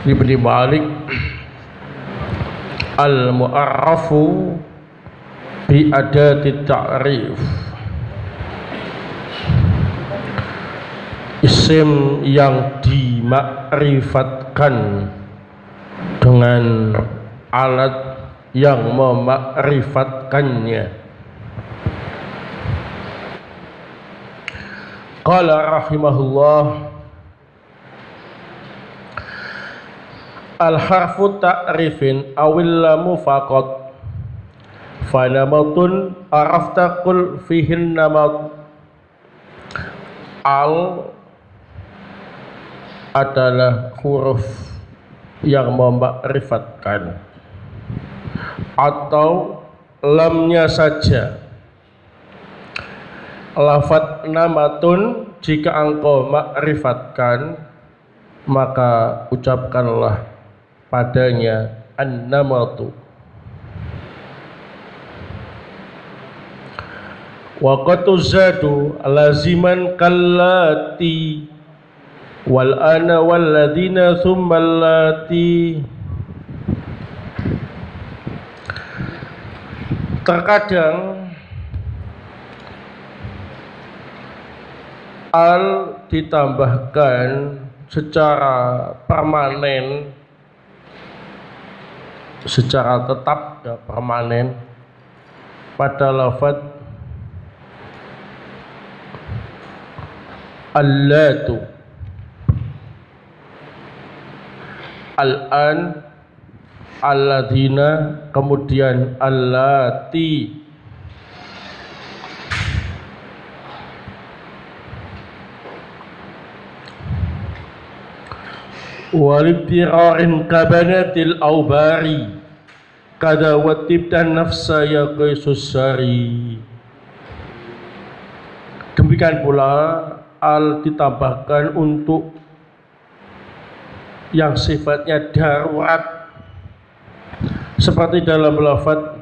Ibn Malik al-mu'arrafu bi adati ta'rif, isim yang dimakrifatkan dengan alat yang memakrifatkannya. Qala rahimahullah, al-harfu ta'rifin awil lamu faqat fanamatun arafta qul fihin namat. Al adalah huruf yang memakrifatkan, atau lamnya saja. Lafadz namatun, jika engkau makrifatkan, maka ucapkanlah padanya an-namatu. Wa qad tuzadu laziman kallati wal ana wal ladina thumma allati. Terkadang al ditambahkan secara permanen, secara tetap dan permanen pada lafaz allatu, al-an, alladzina, kemudian allati. Walibtirarin kabanatil aubari kada watibtan nafsa ya qaisusari. Demikian pula al ditambahkan untuk yang sifatnya darurat, seperti dalam lafaz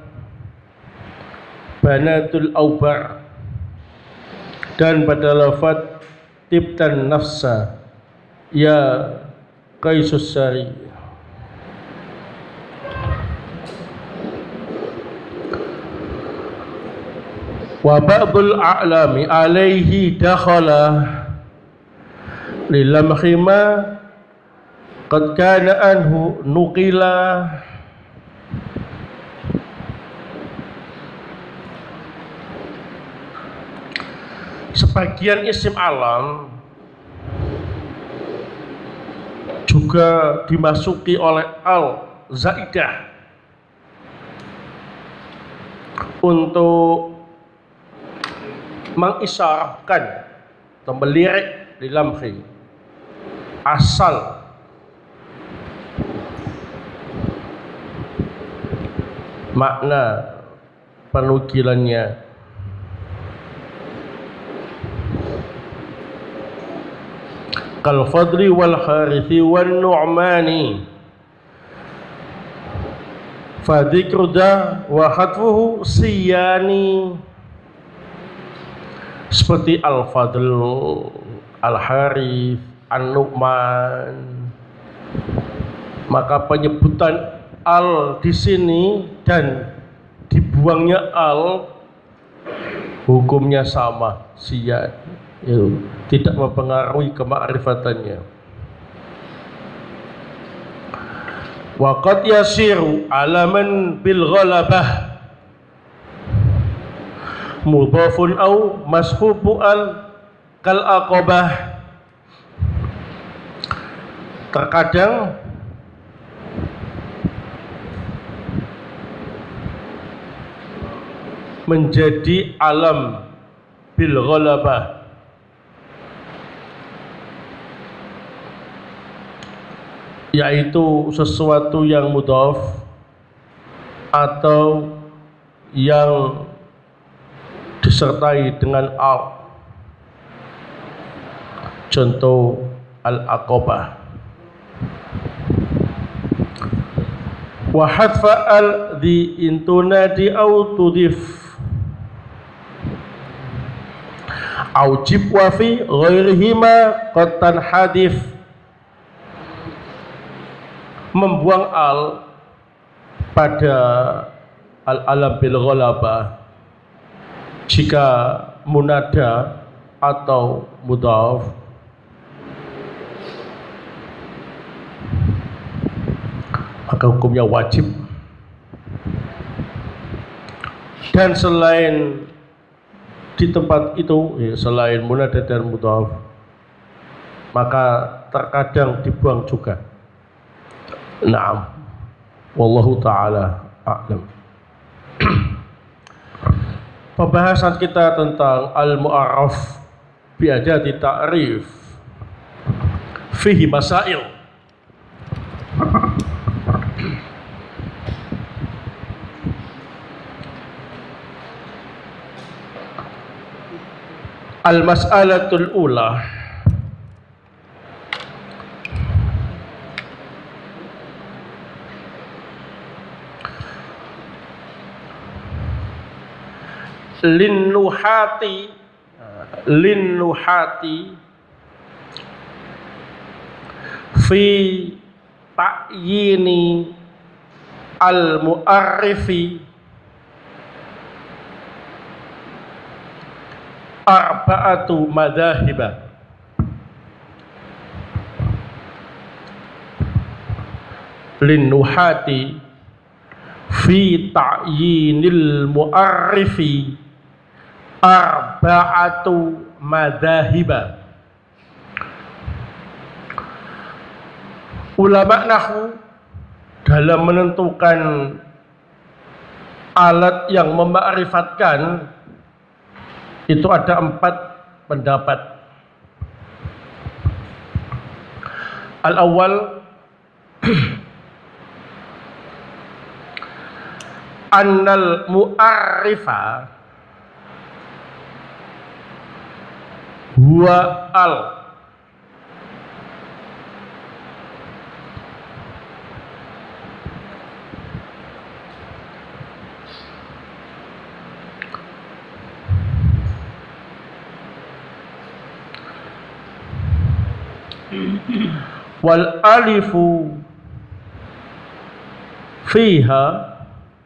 banatul aubar dan pada lafaz tibtan nafsa ya qaisusari. Wa ba'dul a'lami alaihi dakhala lilamhi ma qad kana anhu nuqila. Sebagian isim alam juga dimasuki oleh al zaidah untuk mengisyarahkan atau melirik di lamhi asal makna penukilannya. Kal fadli wal harithi wan nu'mani fa dzikru da wa hatfuhu siyani. Seperti al-fadl, al-harith, an-nu'man, maka penyebutan al di sini dan dibuangnya al hukumnya sama, siyan, tidak mempengaruhi kemakrifatannya. Wa qad yasiru alaman bil ghalabah mudhafun au mashubu al kal aqabah. Terkadang menjadi alam bil ghalabah, yaitu sesuatu yang mudhaf atau yang disertai dengan al. Contoh al-aqabah. Wa hadfa al di intunadi au tudif au jib wa fi ghairihima qad tanhadif. membuang al pada al-alam bil ghalabah jika munada atau mudhaf maka hukumnya wajib. Dan selain di tempat itu, selain munada dan mudhaf, maka terkadang dibuang juga. Naam, wallahu taala a'lam. Pembahasan kita tentang al-mu'arraf bi adati ta'rif fihi masail. Al-mas'alatul ula, linnuhati fi ta'yini al-mu'arrifi arba'atu madhahiba. Linnuhati fi ta'yinil mu'arrifi arba'atu madhahiba. Ulama nahwu dalam menentukan alat yang mema'rifatkan itu ada 4 pendapat. Al-awwal annal mu'arrifa huwa al wal alifu fiha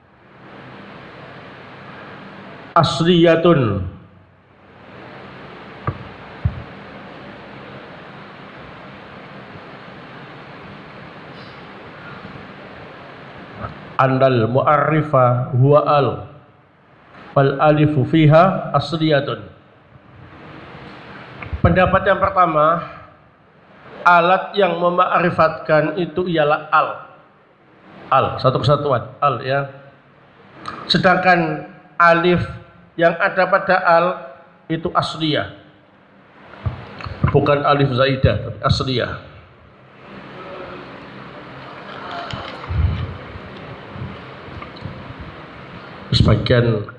asliyatun annal mu'arrifa huwa al wal alifu fiha asliyatun. Pendapat yang pertama, alat yang mema'rifatkan itu ialah al, satu kesatuan, al ya. Sedangkan alif yang ada pada al itu asliyah, bukan alif zaidah tapi asliyah. Sebagian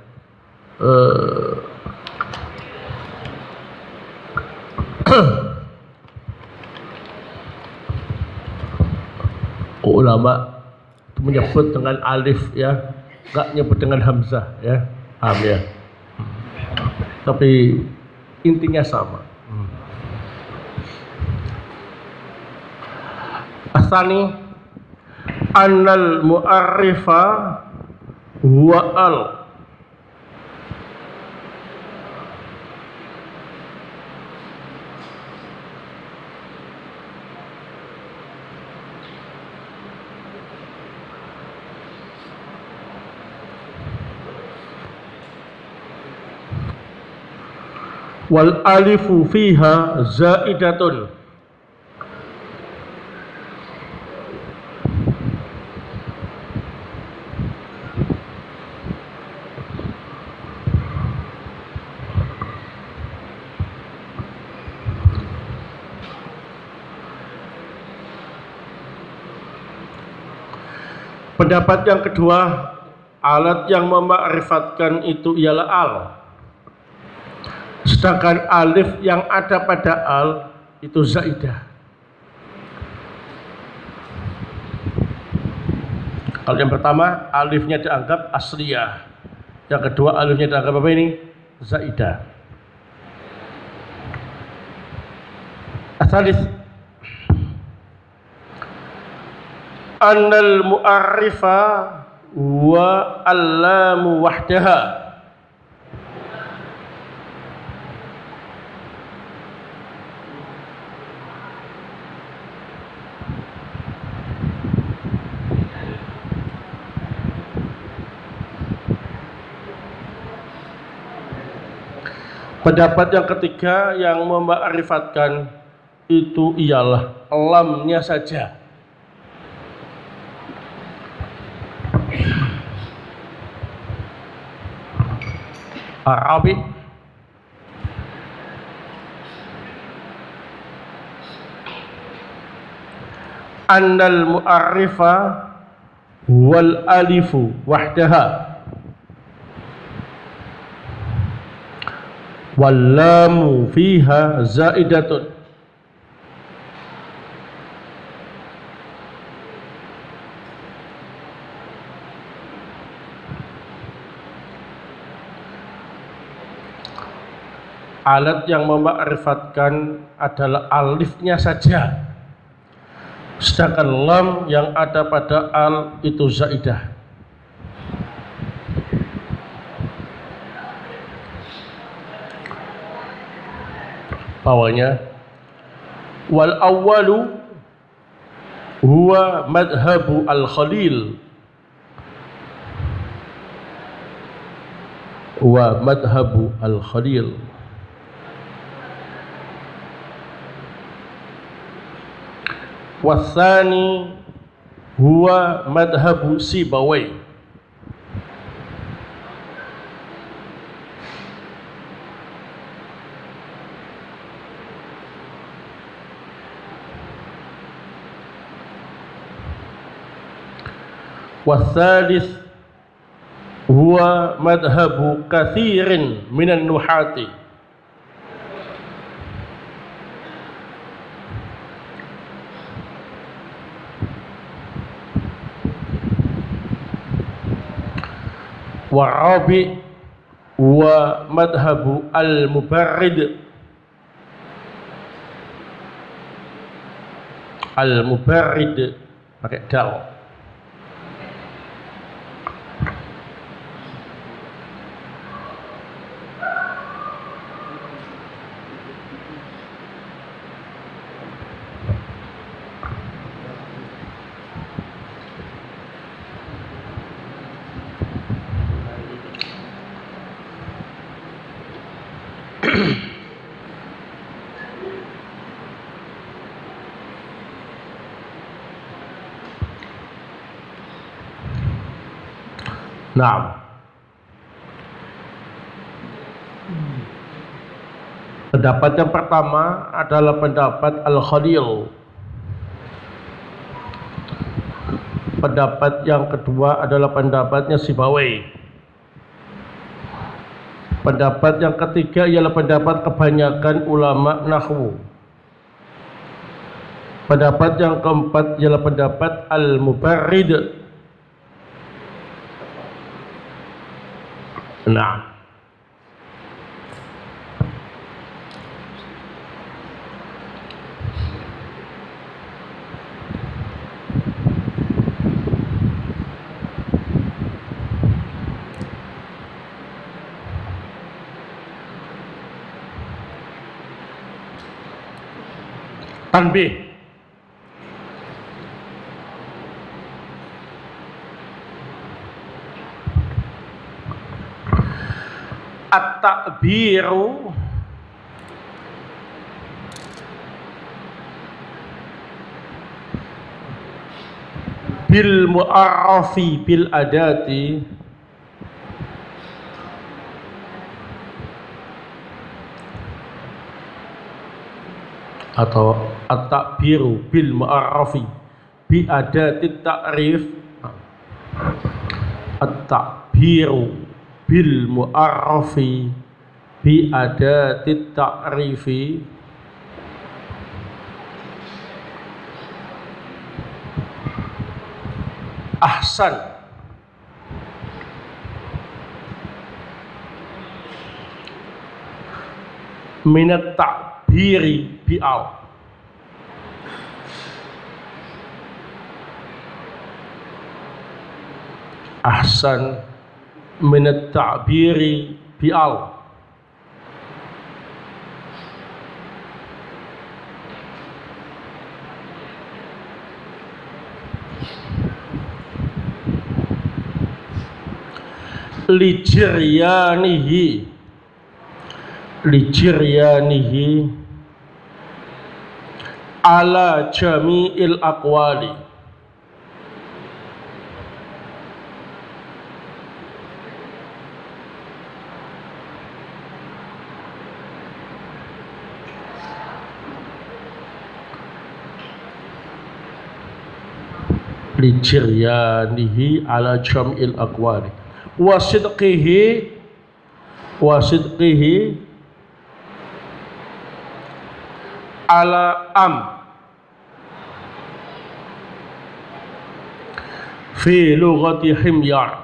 ulama menyebut dengan alif ya, enggak nyebut dengan hamzah ya, paham ya. Tapi intinya sama. Asani annal mu'arrifa huwa al wal alifu fiha zaidatun. Pendapat yang kedua, alat yang mema'rifatkan itu ialah al. Sedangkan alif yang ada pada al itu zaidah. Kalau yang pertama alifnya dianggap asliyah, yang kedua alifnya dianggap apa ini? Zaidah. Asalis Annal mu'arrifa wa allamu wahdaha. Pendapat yang ketiga yang mema'rifatkan itu ialah lamnya saja. Arabi annal mu'arrifa wal alifu wahdaha wal lamu fiha zaidatun. Alat yang mema'rifatkan adalah alifnya saja, sedangkan lam yang ada pada al itu zaidah. Bawahnya wal awwalu huwa madhabu al-Khalil wa madhabu al-Khalil. Wathani huwa madhabu Sibawai. Wathalith huwa madhabu kathirin minan nuhati. Warabi wa madhabu al-mubarrid. Al-mubarrid pakai dal. Nah, pendapat yang pertama adalah pendapat Al-Khalil. Pendapat yang kedua adalah pendapatnya Sibawai. Pendapat yang ketiga ialah pendapat kebanyakan ulama nahwu. Pendapat yang keempat ialah pendapat Al-Mubarrid. Nah, tanbih. At-ta'biru bil mu'arrafi bil adati atau at-ta'biru bil mu'arrafi bi adati ta'rif. At-ta'biru bil mu'arrafi bi adati ta'rifi ahsan minat ta'biri bi'al. ahsan min at-ta'biri bi'al. Lijiryanihi ala jami'il aqwali. Lijiryanihi ala jam'il aqwali wasidqihi ala fi lughati himyar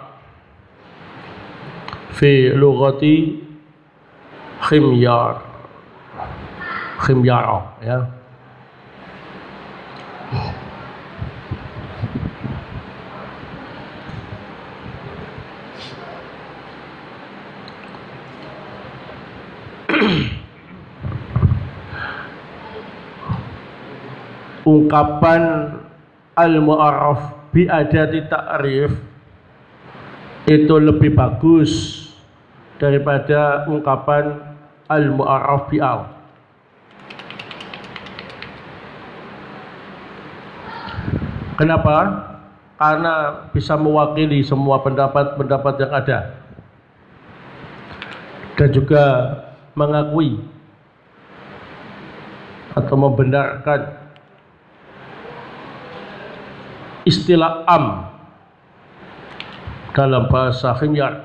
ya. Ungkapan al-mu'arraf bi adati ta'rif itu lebih bagus daripada ungkapan al-mu'arraf bi al. Kenapa? Karena bisa mewakili semua pendapat-pendapat yang ada dan juga mengakui atau membenarkan istilah dalam bahasa himyar.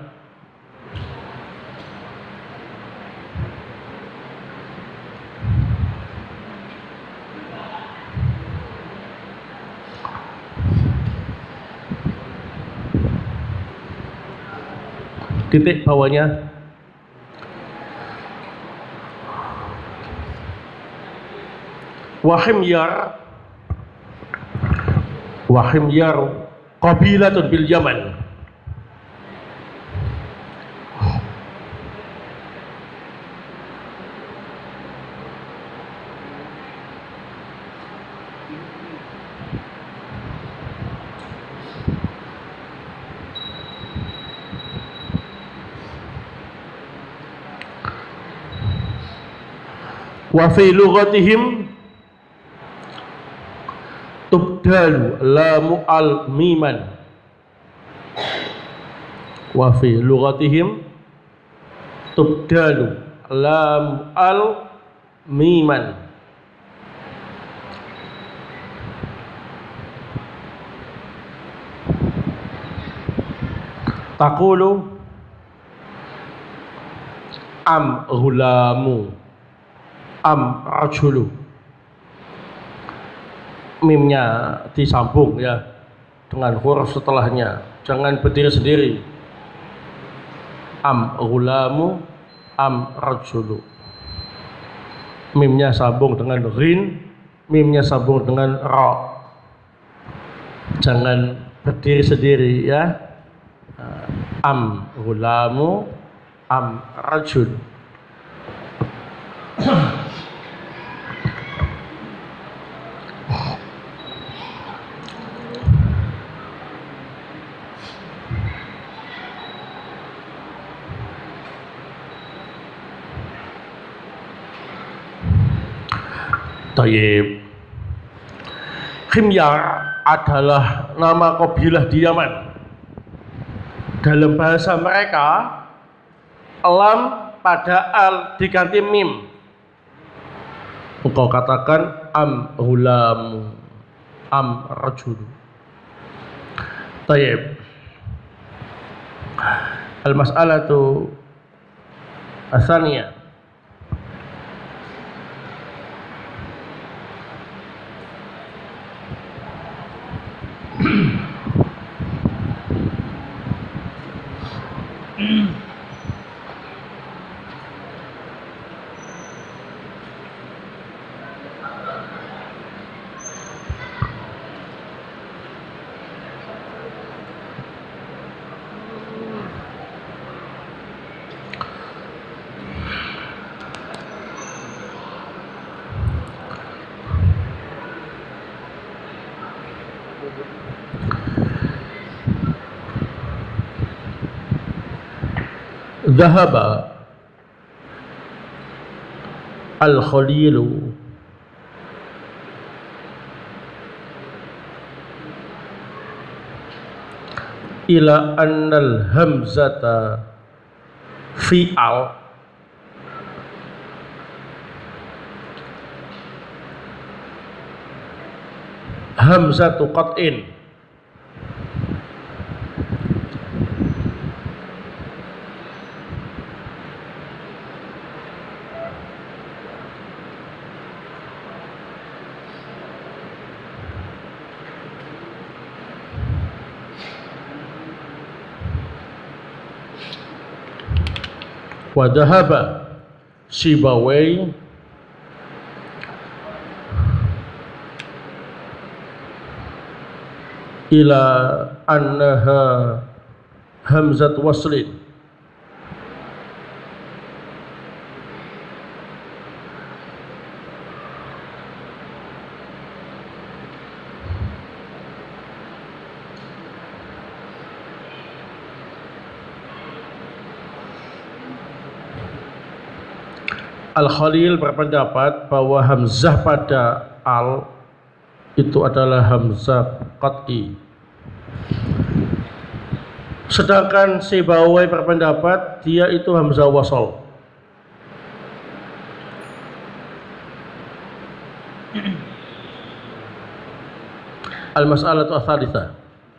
Titik bawahnya wahimyar qabilatun bil Yaman. Wa fi lughatihim tubdalu lamu al miman. Wa fi lughatihim tubdalu lamu al miman. Taqulu am ghulamu am rajulu. Mimnya disambung ya dengan huruf setelahnya, jangan berdiri sendiri. Am ghulamu am rajulu. Mimnya sambung dengan rin, mimnya sambung dengan ra. Jangan berdiri sendiri ya. Am ghulamu am rajul. Tayyib. Himyar adalah nama kabilah di Yaman. Dalam bahasa mereka, lam pada al diganti mim. Engkau katakan am ghulamu am rajul. Tayyib. Al-mas'alatu ats-tsaniyah. Dhahaba al-khalilu ila annal hamzata fi al hamzatu qat'in wa dhahaba Sibawai ila annaha hamzat waslin Al-Khalil berpendapat bahwa hamzah pada al itu adalah hamzah qat'i. Sedangkan Sibawai berpendapat dia itu hamzah wasal. Al-mas'alatu ats-tsalitsah.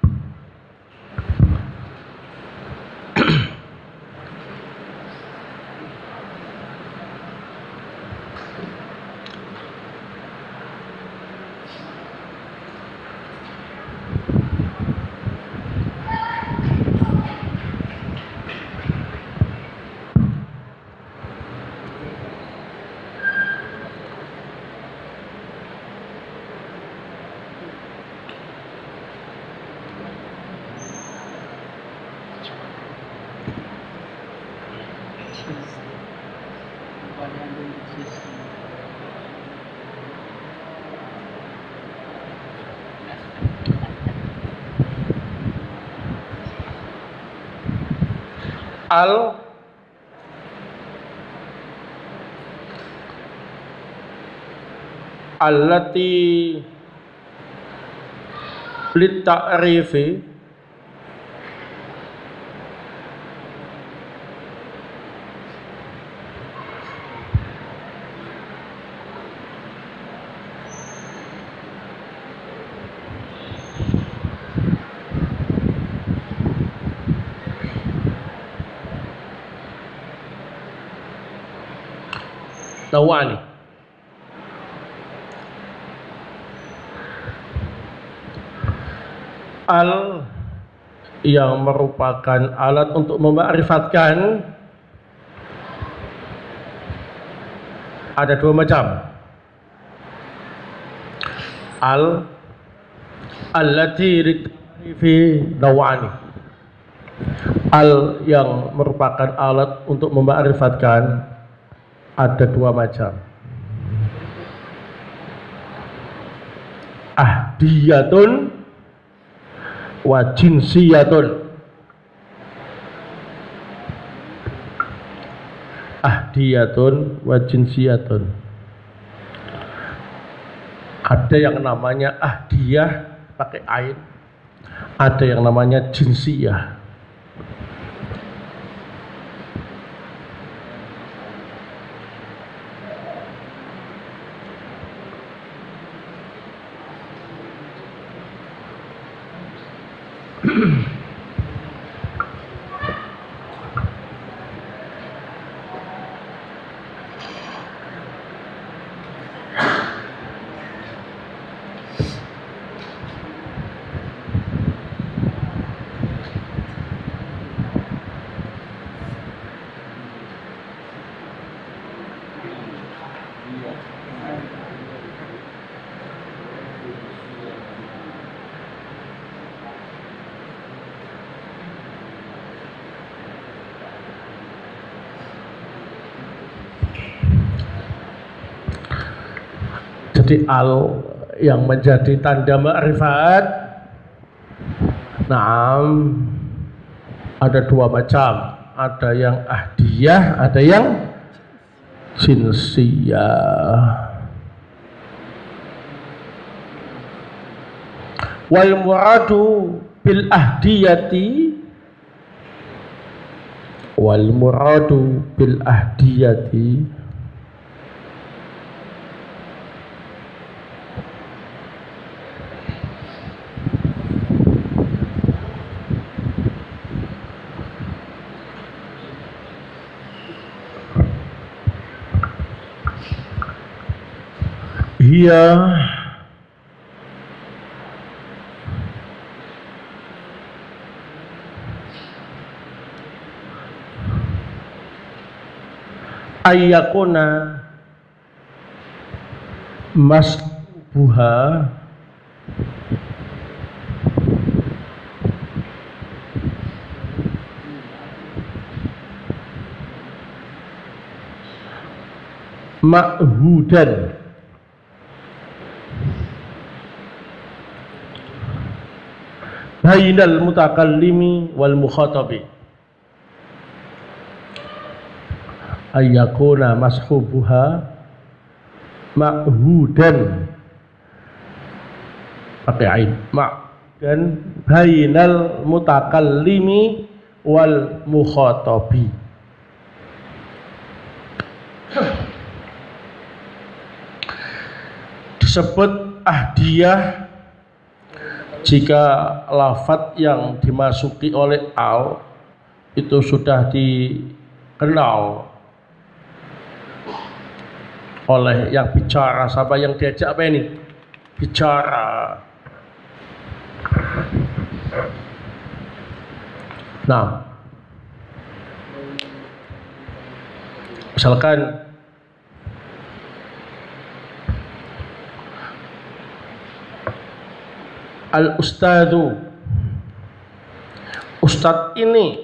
Al allati litta'rifi nawani. Al yang merupakan alat untuk mema'rifatkan ada dua macam. Al allati fi nawani. Al yang merupakan alat untuk mema'rifatkan ada dua macam. Ahdiyatun wa jinsiyatun. Ahdiyatun wa jinsiyatun. Ada yang namanya ahdiyah pakai ain, ada yang namanya jinsiyah. Jadi al yang menjadi tanda ma'rifat Nah, ada dua macam, ada yang ahdiyah, ada yang jinsiyah. Wal muradu bil ahdiyati hiya ayyakuna masbuha ma'hudan bainal mutakallimi wal mukhatabi. Ayyakuna mashubuha ma'hudan pakai ain dan bainal mutakallimi wal mukhatabi. Disebut ahdiyah jika lafadz yang dimasuki oleh al itu sudah dikenal oleh yang bicara sama yang diajak apa ini? Bicara. Nah, misalkan al-ustadzu, ustadz ini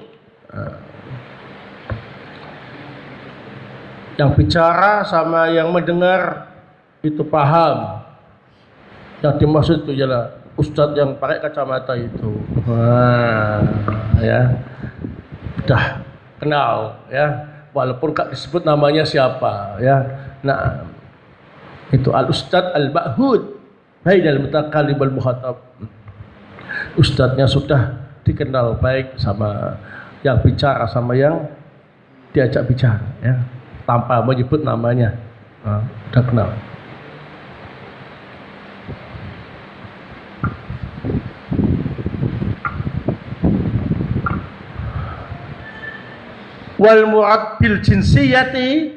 yang bicara sama yang mendengar itu paham. Yang dimaksud itu ialah ustadz yang pakai kacamata itu. Wah, ya, sudah kenal, ya, walaupun gak disebut namanya siapa, ya. Nah, itu al-ustadz al-ma'hud bainal mutakallim wal mukhatab. Ustadznya sudah dikenal baik sama yang bicara sama yang diajak bicara, ya, tanpa menyebut namanya. Nah, sudah kenal. Wal murad bil jinsiyati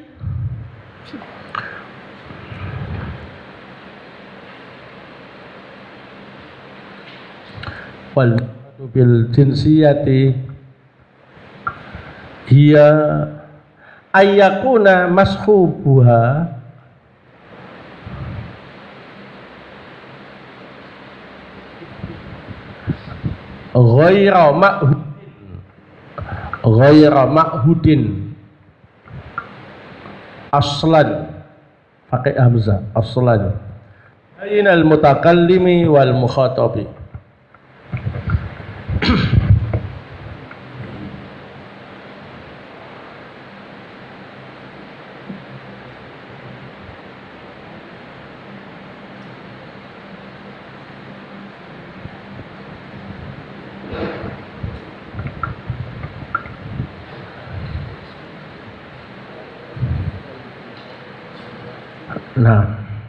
wal bil jinsiyati hiya ayyakuna mashubuha ghaira ma'hudin aslan, pakai hamzah, aslan bainal mutakallimi wal mukhatabi. Nah,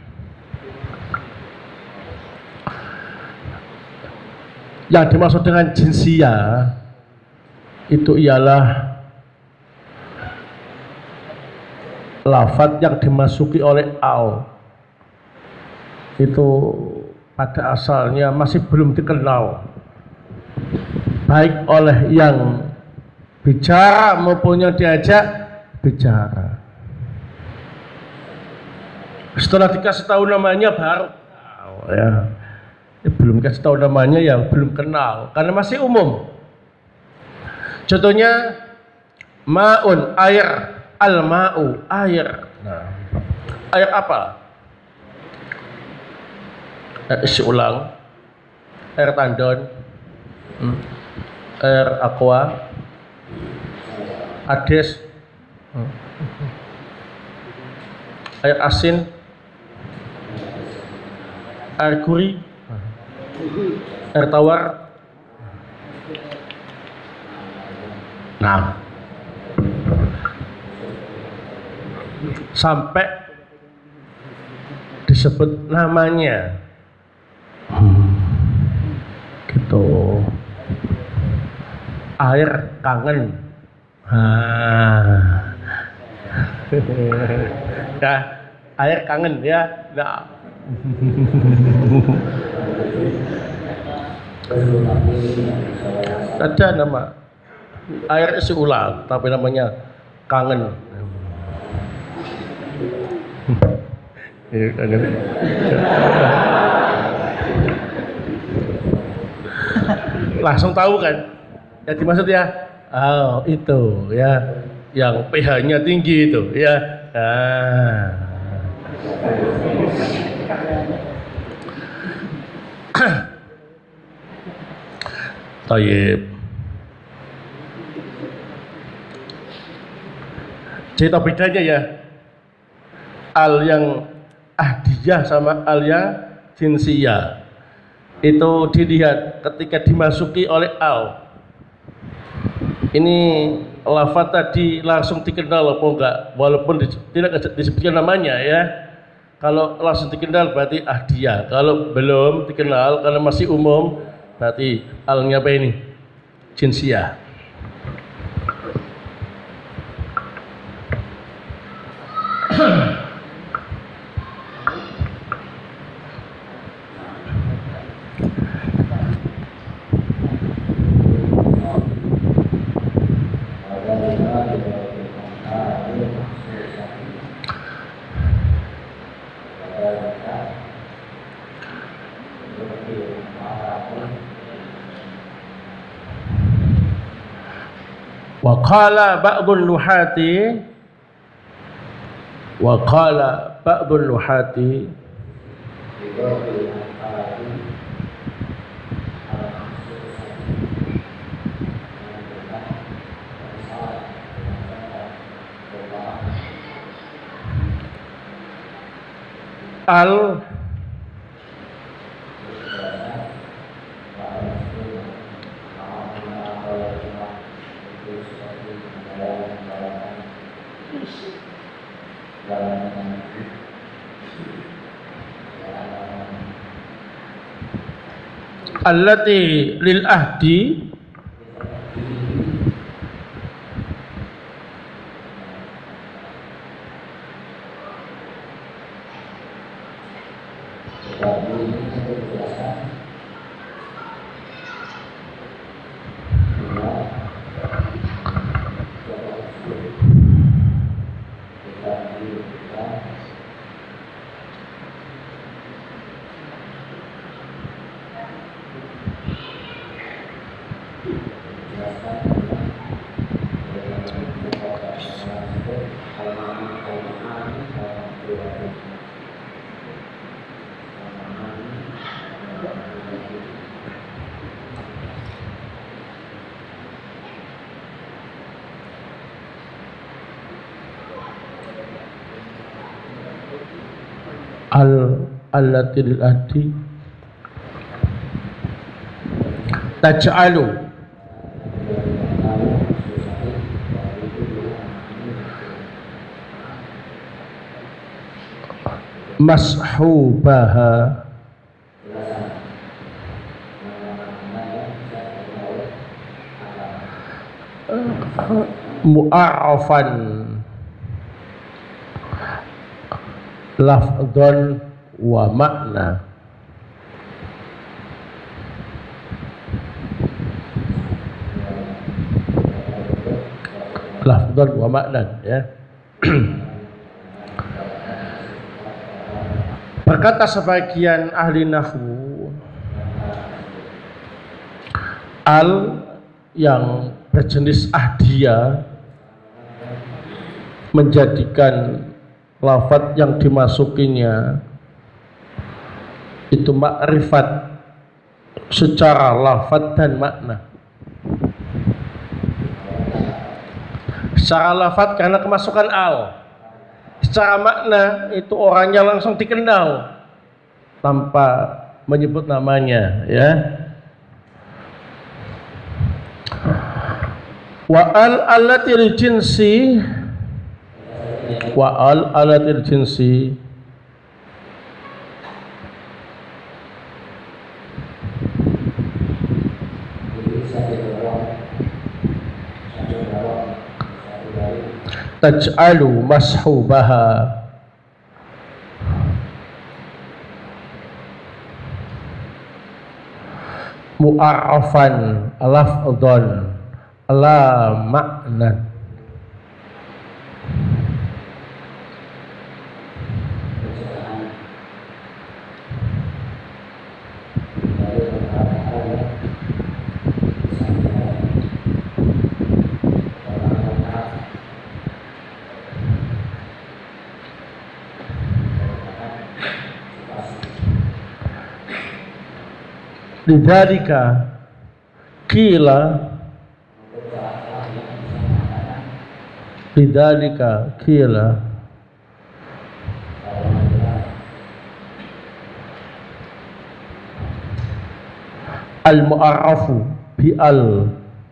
yang dimaksud dengan jinsiyah itu ialah lafadz yang dimasuki oleh al itu pada asalnya masih belum dikenal baik oleh yang bicara maupun yang diajak bicara. Setelah dikasih tahu namanya baru tahu, ya. Belum kasih tahu namanya ya belum kenal karena masih umum. Contohnya maun, air, al-ma'u, air. Nah, air apa? Isi ulang. Air tandon, Air aqua, ades, air asin, air gurih, air tawar. Nah, sampai disebut namanya, gitu. Air kangen. Ya, air kangen ya. Nah. Ada nama air isi ulang, tapi namanya kangen. Langsung tahu kan? Yang dimaksud ya? Oh, itu ya, yang pH-nya tinggi itu ya. Tayyib. Cerita bedanya ya. Al yang ahdiyah sama al yang jinsiyah. Itu dilihat ketika dimasuki oleh al. Ini lafaz tadi langsung dikenal apa enggak, walaupun tidak disebutkan namanya ya. Kalau langsung dikenal berarti ahdiyah. Kalau belum dikenal karena masih umum berarti alnya apa ini? Jinsiyah. Wa qala ba'dul nuhati al allati lil ahdi allati lil ahdi taj'alu mashubaha mu'arrafan lafdhan wa makna. Lafdhan wa makna ya. Berkata sebagian ahli nahwu, al yang berjenis ahdiyah menjadikan lafadz yang dimasukinya itu makrifat secara lafaz dan makna. Secara lafaz karena kemasukan al. Secara makna itu orangnya langsung dikenal tanpa menyebut namanya, ya. Wa al alatil jinsi, wa al alatil jinsi taj'alu mashubaha mu'arrafan lafdhan la ma'nan. Lidzalika qila, lidzalika qila al mu'arrafu bi al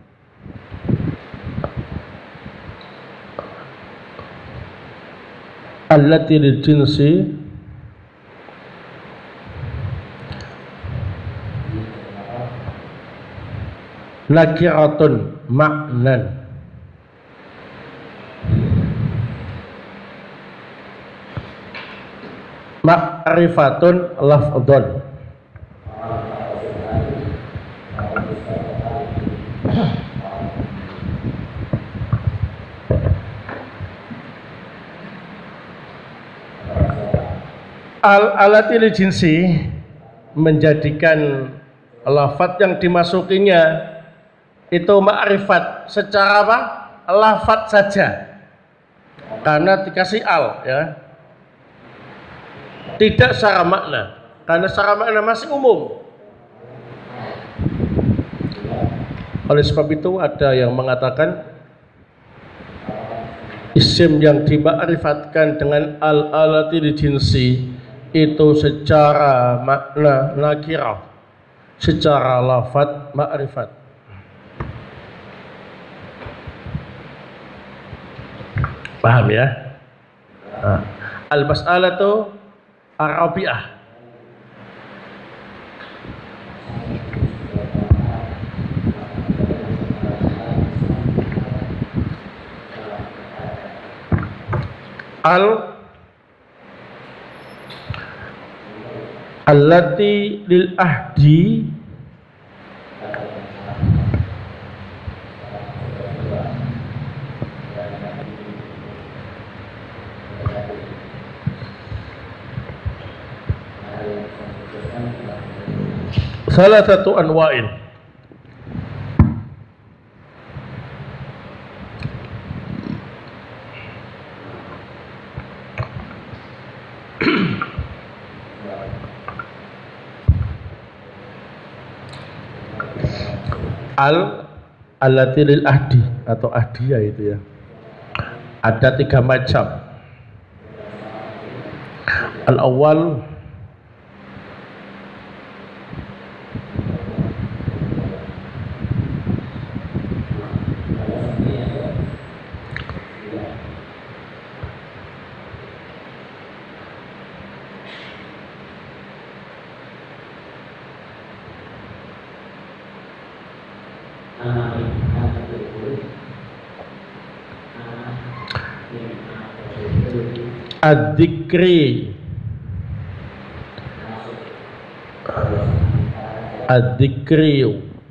allati lil jinsi nakiratun ma'nan. Ma'rifatun lafdhan. Al-alatil jinsi menjadikan lafaz yang dimasukinya itu ma'rifat secara apa? Lafaz saja, karena dikasih al, ya. Tidak secara makna, karena secara makna masih umum. Oleh sebab itu ada yang mengatakan isim yang dima'rifatkan dengan al-alatil jinsi itu secara makna nakirah, secara lafaz ma'rifat. Paham ya? Nah, al-mas'alatu ar-rabi'ah. Allati lil ahdi salah satu anwa'in. Allati lil ahdi atau ahdiyah itu, ya. Ada 3 macam. Al-awwal ad-dzikri, ad-dzikri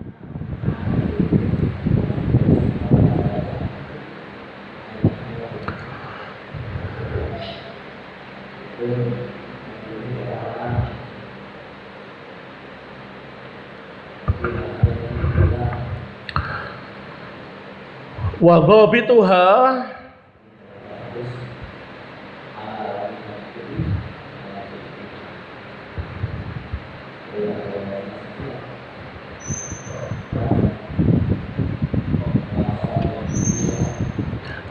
wa dhabituha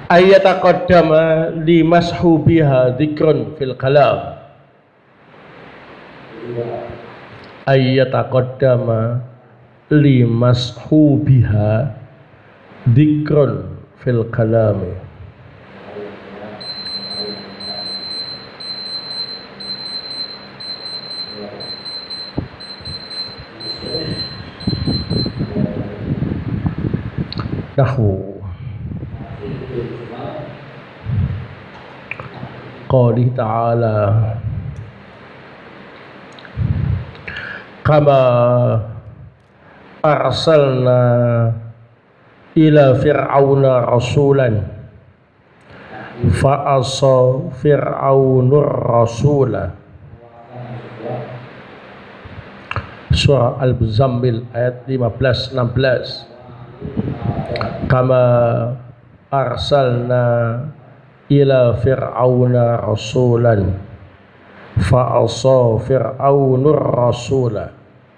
Ayyataqaddama limashu biha dzikrun fil kalam. Ayyataqaddama limashu biha dzikrun fil kalami. Nahwu Qawli ta'ala kama arsalna ila fir'auna rasulan fa'asa fir'aunur rasula. Surah Al-Muzammil ayat 15-16. Kama arsalna ila fir'auna rasulan fa'asa fir'aunur rasula.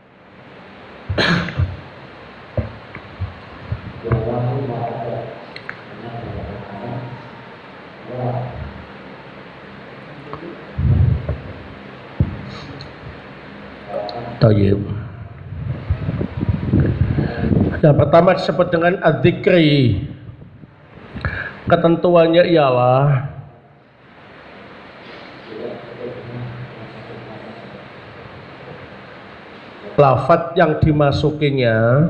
Tayyib. Yang pertama disebut dengan adzikri. Ketentuannya ialah lafadz yang dimasukinya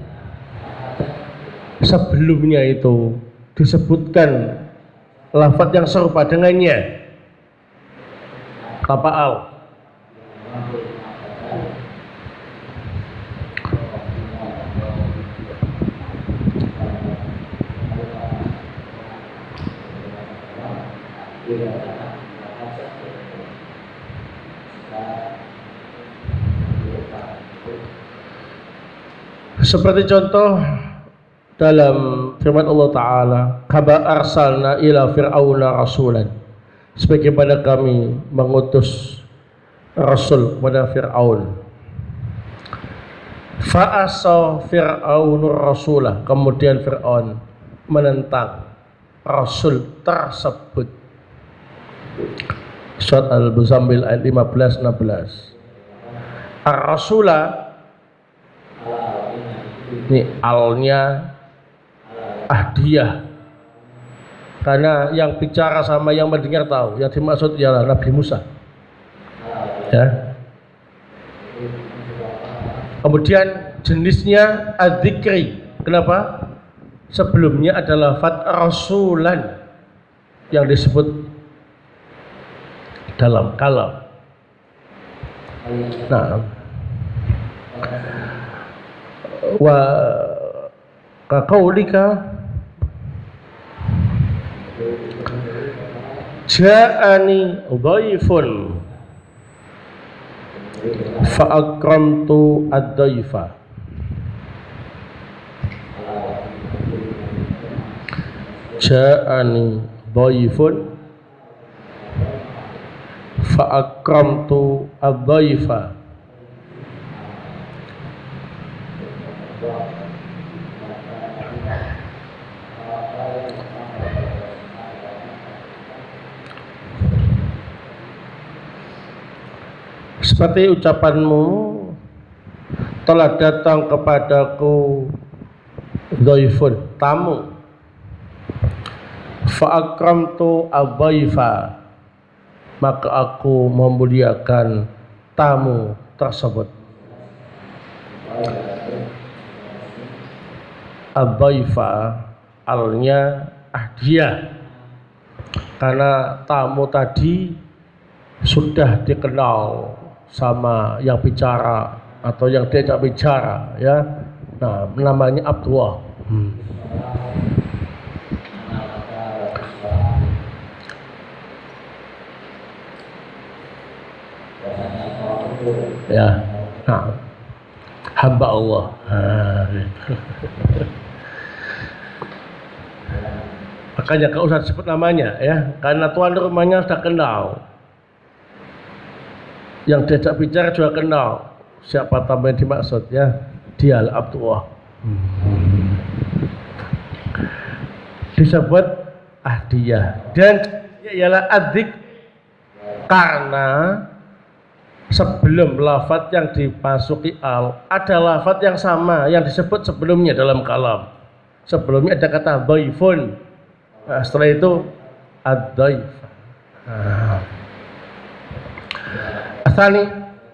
sebelumnya itu disebutkan lafadz yang serupa dengannya tanpa al. Seperti contoh dalam firman Allah Ta'ala, kama arsalna ila fir'auna rasulan, sebagaimana kami mengutus rasul kepada Fir'aun. Fa'asa fir'aunur rasulah, kemudian Fir'aun menentang rasul tersebut. Surat Al-Muzammil ayat 15-16. Ar-rasulah ini alnya ahdiyah, karena yang bicara sama yang mendengar tahu yang dimaksud ialah Nabi Musa, ya. Kemudian jenisnya adzikri. Kenapa? Sebelumnya adalah lafadz rasulan yang disebut dalam kalam. Nah, wa kaqaulika ja'ani dhaifun fa akramtu ad-dhaifa. Ja'ani dhaifun fa akramtu ad-dhaifa. Seperti ucapanmu, telah datang kepadaku dhaifun, tamu. Fa akramtu ad-dhaifa, maka aku memuliakan tamu tersebut. Ad-dhaifa alnya ahdiyah, karena tamu tadi sudah dikenal sama yang bicara atau yang tidak bicara, ya. Nah, namanya Abdullah. Ya, nah, hamba Allah. Makanya gak usah disebut namanya, ya, karena tuan rumahnya sudah kenal. Yang diajak bicara juga kenal siapa tamu yang dimaksud, ya. Dia Abdullah. Disebut ahdiyah. Dan ialah adik karena sebelum lafadz yang dimasuki al ada lafadz yang sama yang disebut sebelumnya dalam kalam. Sebelumnya ada kata dhaifun. Nah, setelah itu ad-dhaif. Asani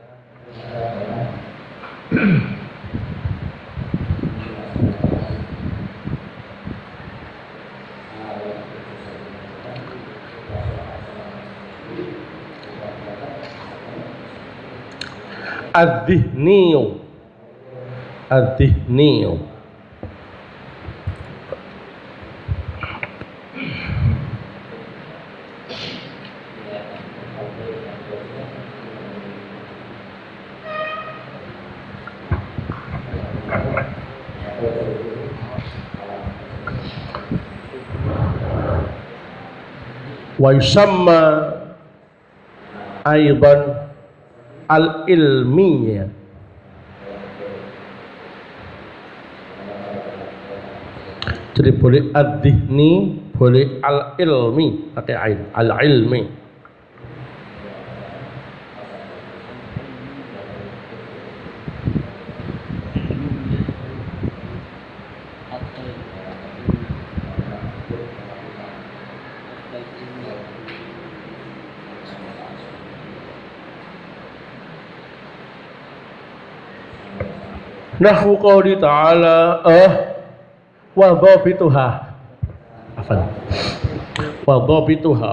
ad-dhihniyu. Ad-dhihniyu. Wa yusamma aidan al-ilmiyah. Jadi boleh ad-dhihni, boleh al-ilmi, pakai ain, al-ilmi. Nahwu qouli ta'ala wa dhabituha. Afan. Wa dhabituha.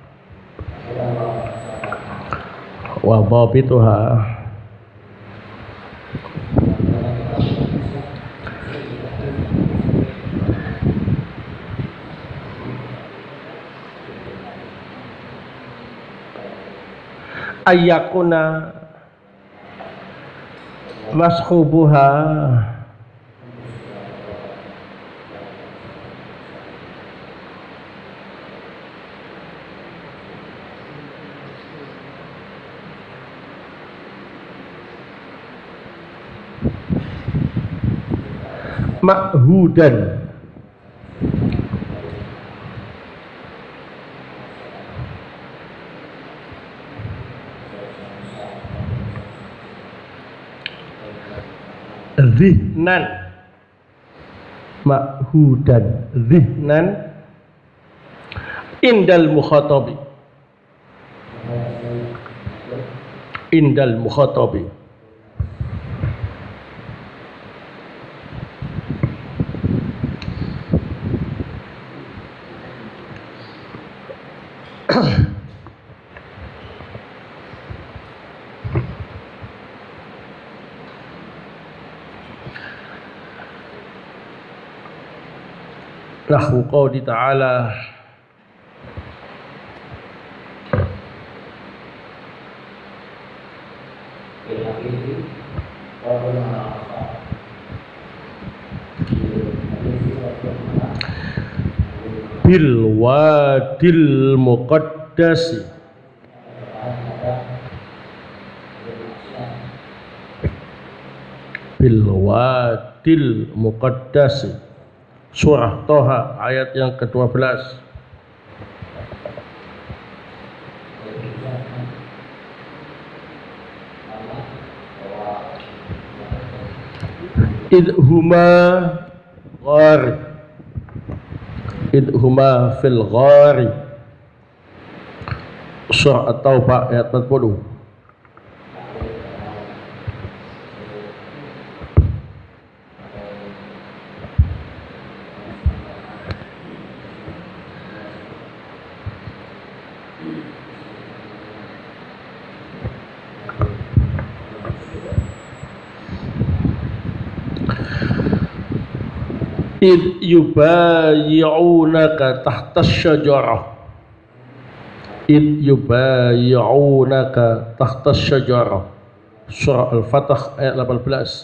Wa dhabituha. Ayyakuna maskhubuha ma'hudan. Zihnan ma'hudan, zihnan indal mukhatabi, indal mukhatabi. Nahwu qouli ta'ala bil wadil muqaddasi, bil wadil muqaddasi. Surah Toha ayat yang ke-12. Idhuma ghari, idhuma fil ghari. Surah At-Taubah ayat 40. Id yubayi'unaka tahta syajarah, id yubayi'unaka tahta syajarah. Surah Al-Fatah ayat 18.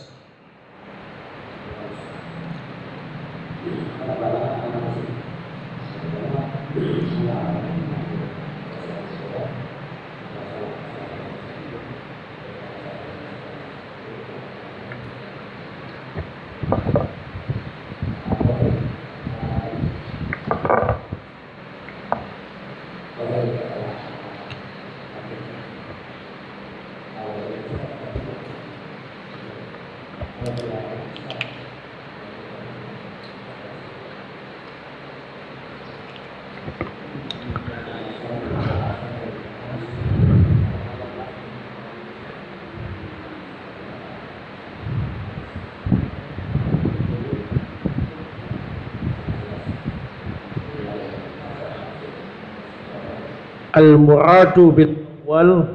Al-muradu bil wal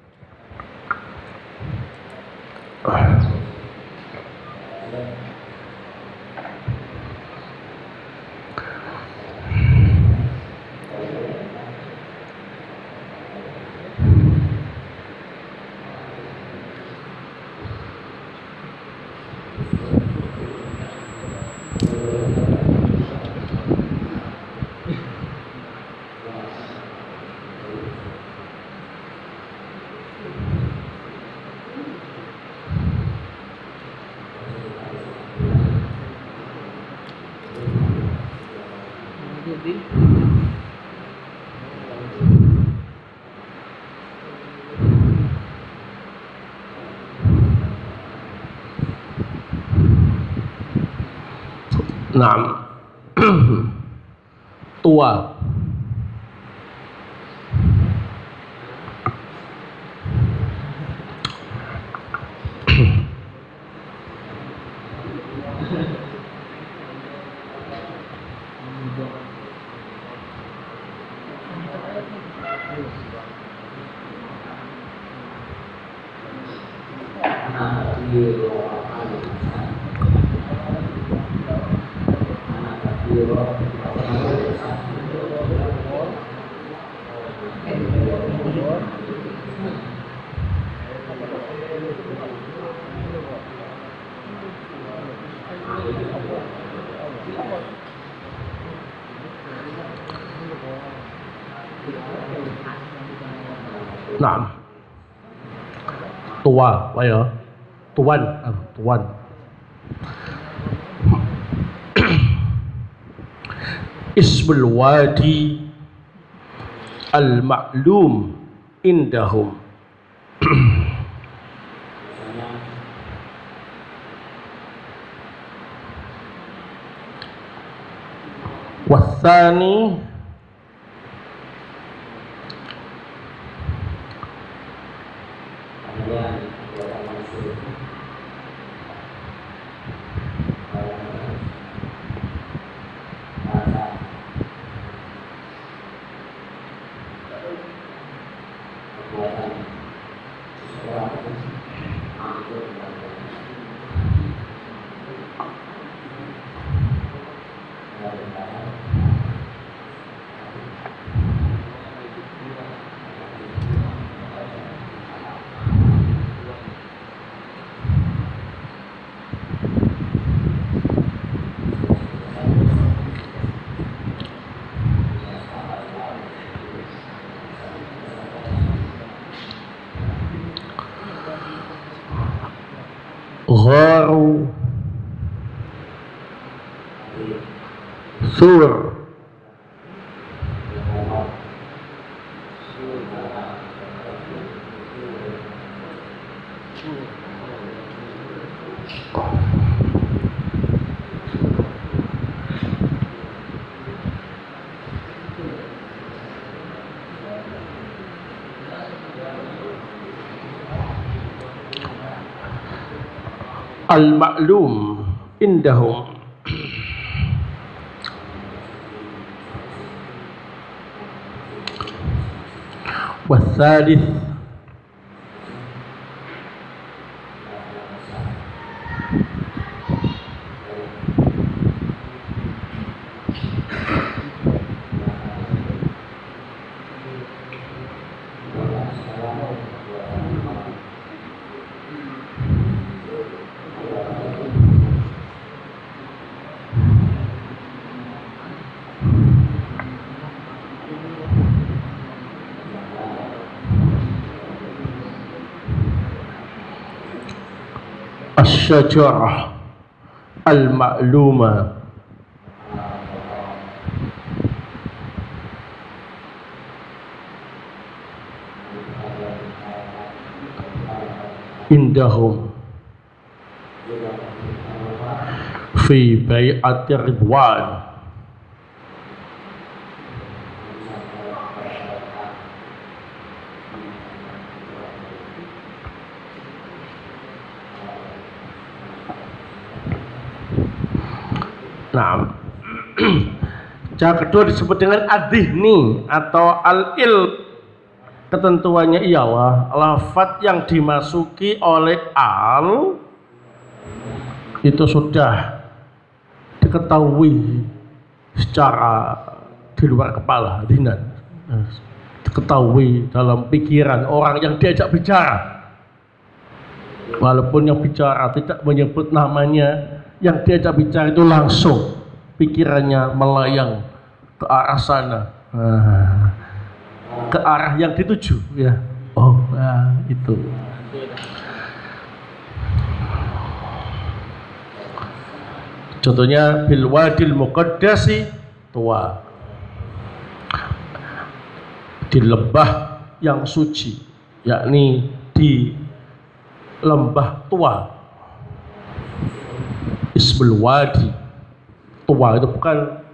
Naam. Tua. Naam. Tua, ayo. Tuan, tuan. Ismul wadi al-ma'lum indahum. Wathani gharu sur al-ma'lum indahum. Wasalith asyajarah al-ma'luma indahum fi bai'ati ridwan. Nah, cara kedua disebut dengan ad-dhihni atau al-il ketentuannya ialah lafadz yang dimasuki oleh al itu sudah diketahui secara di luar kepala, diketahui dalam pikiran orang yang diajak bicara, walaupun yang bicara tidak menyebut namanya, yang diajak bicara itu langsung pikirannya melayang ke arah sana, ke arah yang dituju, ya. Oh, nah, itu. Contohnya bil wadil muqaddasi tuwa, di lembah yang suci, yakni di lembah Tuwa. Ismul wadi, Tuwa itu bukan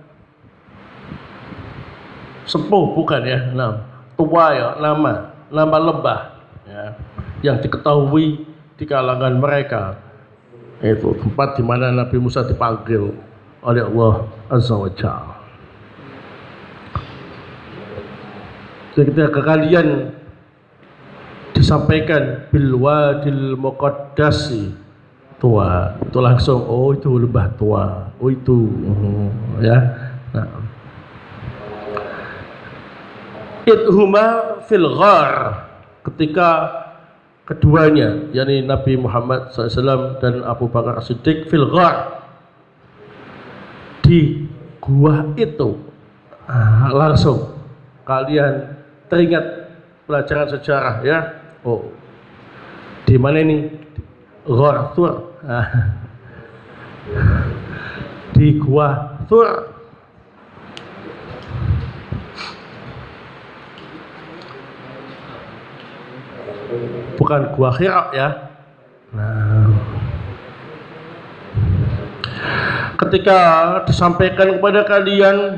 sepuh, bukan ya. Nah, Tuwa ya nama lembah ya, yang diketahui di kalangan mereka. Itu tempat di mana Nabi Musa dipanggil oleh Allah Azza wa Jalla. Ketika kalian disampaikan bil wadil muqaddasi Tuwa, itu langsung oh itu lembah Tuwa, oh itu ya. Nah, idhuma fil ghar, ketika keduanya, yakni Nabi Muhammad SAW dan Abu Bakar As-Siddiq fil ghar, di gua itu, langsung kalian teringat pelajaran sejarah ya. Oh, di mana ini? Ghar Thur, di gua Thur. Bukan gua Hira ya. Nah, ketika disampaikan kepada kalian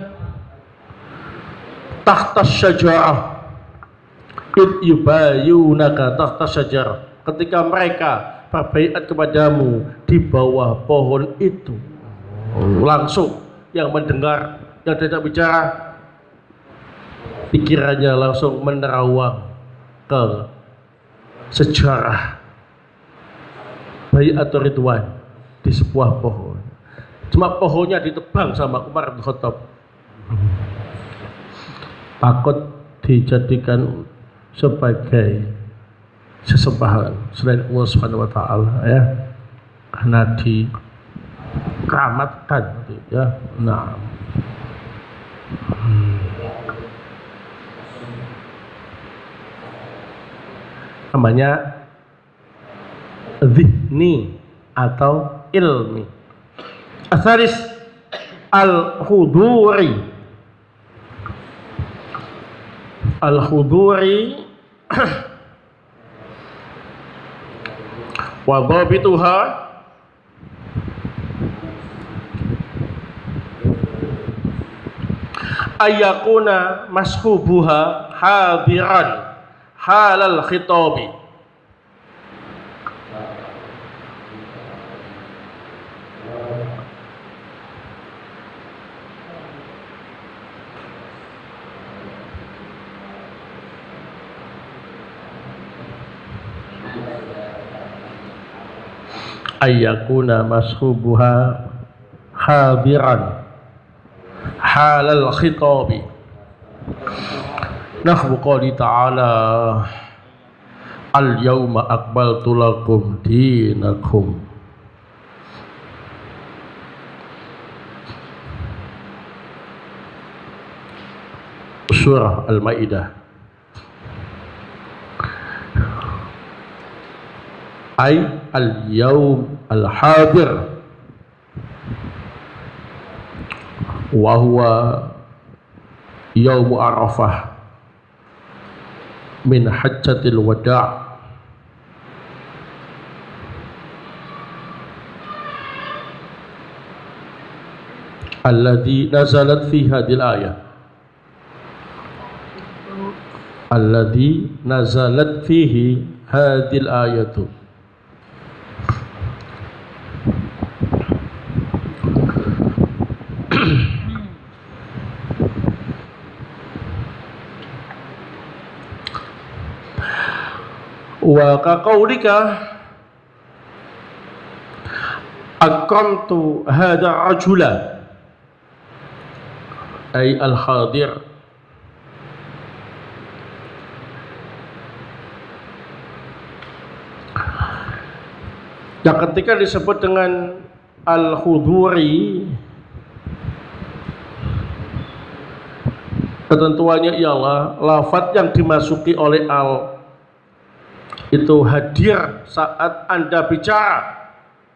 tahta syajarah, id yubayunaka tahta syajarah, ketika mereka berbaiat kepadamu di bawah pohon itu, langsung yang mendengar, yang tidak bicara, pikirannya langsung menerawang ke sejarah Bai'atul Ridwan di sebuah pohon. Cuma pohonnya ditebang sama Umar bin Khattab, takut dijadikan sebagai sesembahan selain Allah Subhanahu wa taala ya, karena dikeramatkan ya. Nah, namanya zihni atau ilmi. Asaris al-huduri, al-huduri wa dhabituha ayyakuna mashubuha hadiran halal khitabi. Ayyakuna mashubuha hadiran halal khitabi. Nahwu qouli ta'ala al-yawma akmaltu lakum dinakum. Surah Al-Maidah. Ay al-yawm al-hadir wa huwa yawm Arafah min hajjatil wada', alladhi nazalat fi hadhil ayah, alladhi nazalat fihi hadhil ayatu. Wa kaqaulika akramtu hadha rajula ay al-hadir. Yang ketika disebut dengan al-huduri, ketentuannya ialah lafadz yang dimasuki oleh al itu hadir saat Anda bicara.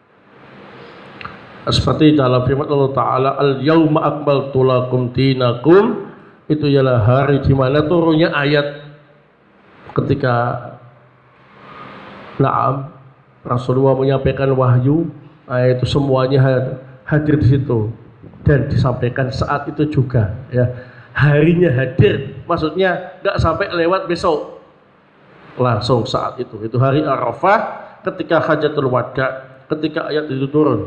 Seperti dalam firman Allah Ta'ala, al-yawma akmaltu lakum dinakum, itu ialah hari di mana turunnya ayat ketika Rasulullah menyampaikan wahyu, itu semuanya hadir di situ dan disampaikan saat itu juga, ya. Harinya hadir, maksudnya nggak sampai lewat besok, langsung saat itu hari Arafah, ketika Hajatul Wada, ketika ayat itu turun.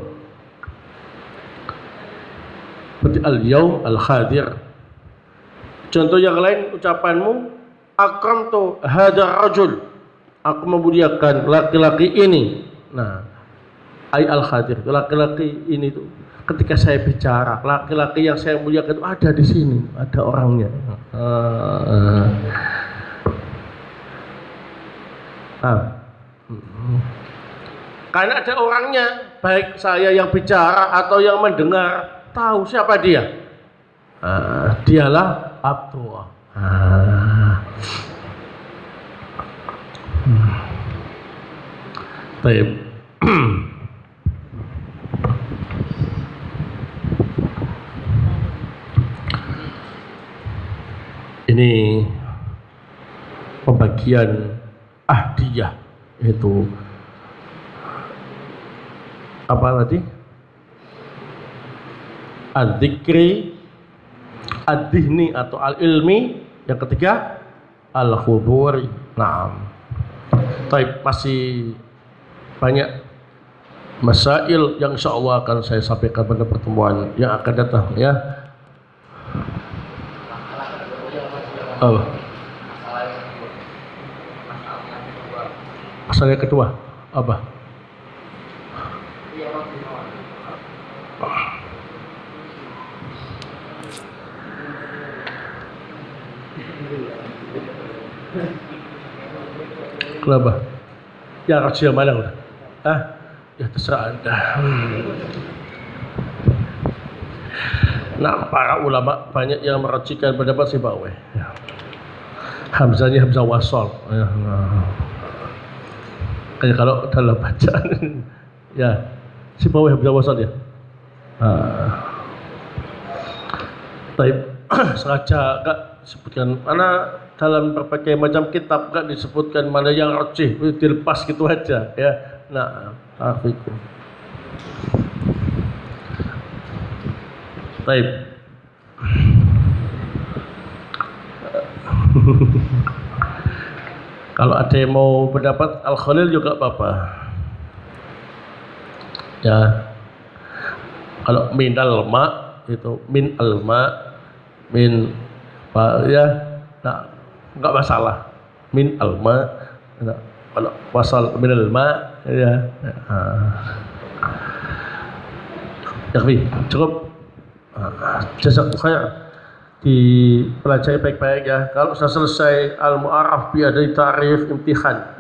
Berarti al-yaum al-hadir. Contoh yang lain, ucapanmu akramtu hadar rajul, aku memuliakan laki-laki ini. Nah, ay al-hadir, laki-laki ini tuh ketika saya bicara, laki-laki yang saya muliakan itu ada di sini, ada orangnya. Karena ada orangnya, baik saya yang bicara atau yang mendengar, tahu siapa dia. Dialah Abdullah. Baik. Ini pembagian ahdiyah, itu apa tadi? Al-dzikri, ad-dihni atau al-ilmi. Yang ketiga al-khuburi. Naam. Baik, masih banyak masail yang insyaallah akan saya sampaikan pada pertemuan yang akan datang, ya. Masalah yang kedua apa? Kenapa? Ya rahasia mana udah? Ya terserah Anda. Nah, para ulama banyak yang meracikan pendapat Sibawayh. Ya. Hamzahnya hamzah wasol. Ya. Kayak kalau dalam bacaan, ya Sibawayh hamzah wasol ya. Taib sengaja enggak disebutkan mana dalam berbagai macam kitab enggak disebutkan mana yang rajih, dilepas gitu aja, ya. Nah, afikum. Baik. Kalau ada yang mau pendapat Al-Khalil juga apa-apa. Ya. Kalau minal ma itu min al-ma, min ya, nah, enggak masalah. Min al-ma, nah, kalau wasal min al-ma, ya. Yakfi, cukup. Jazakallahu khair, dipelajari baik-baik ya. Kalau sudah selesai al-mu'arraf bi adai ta'rif imtihan,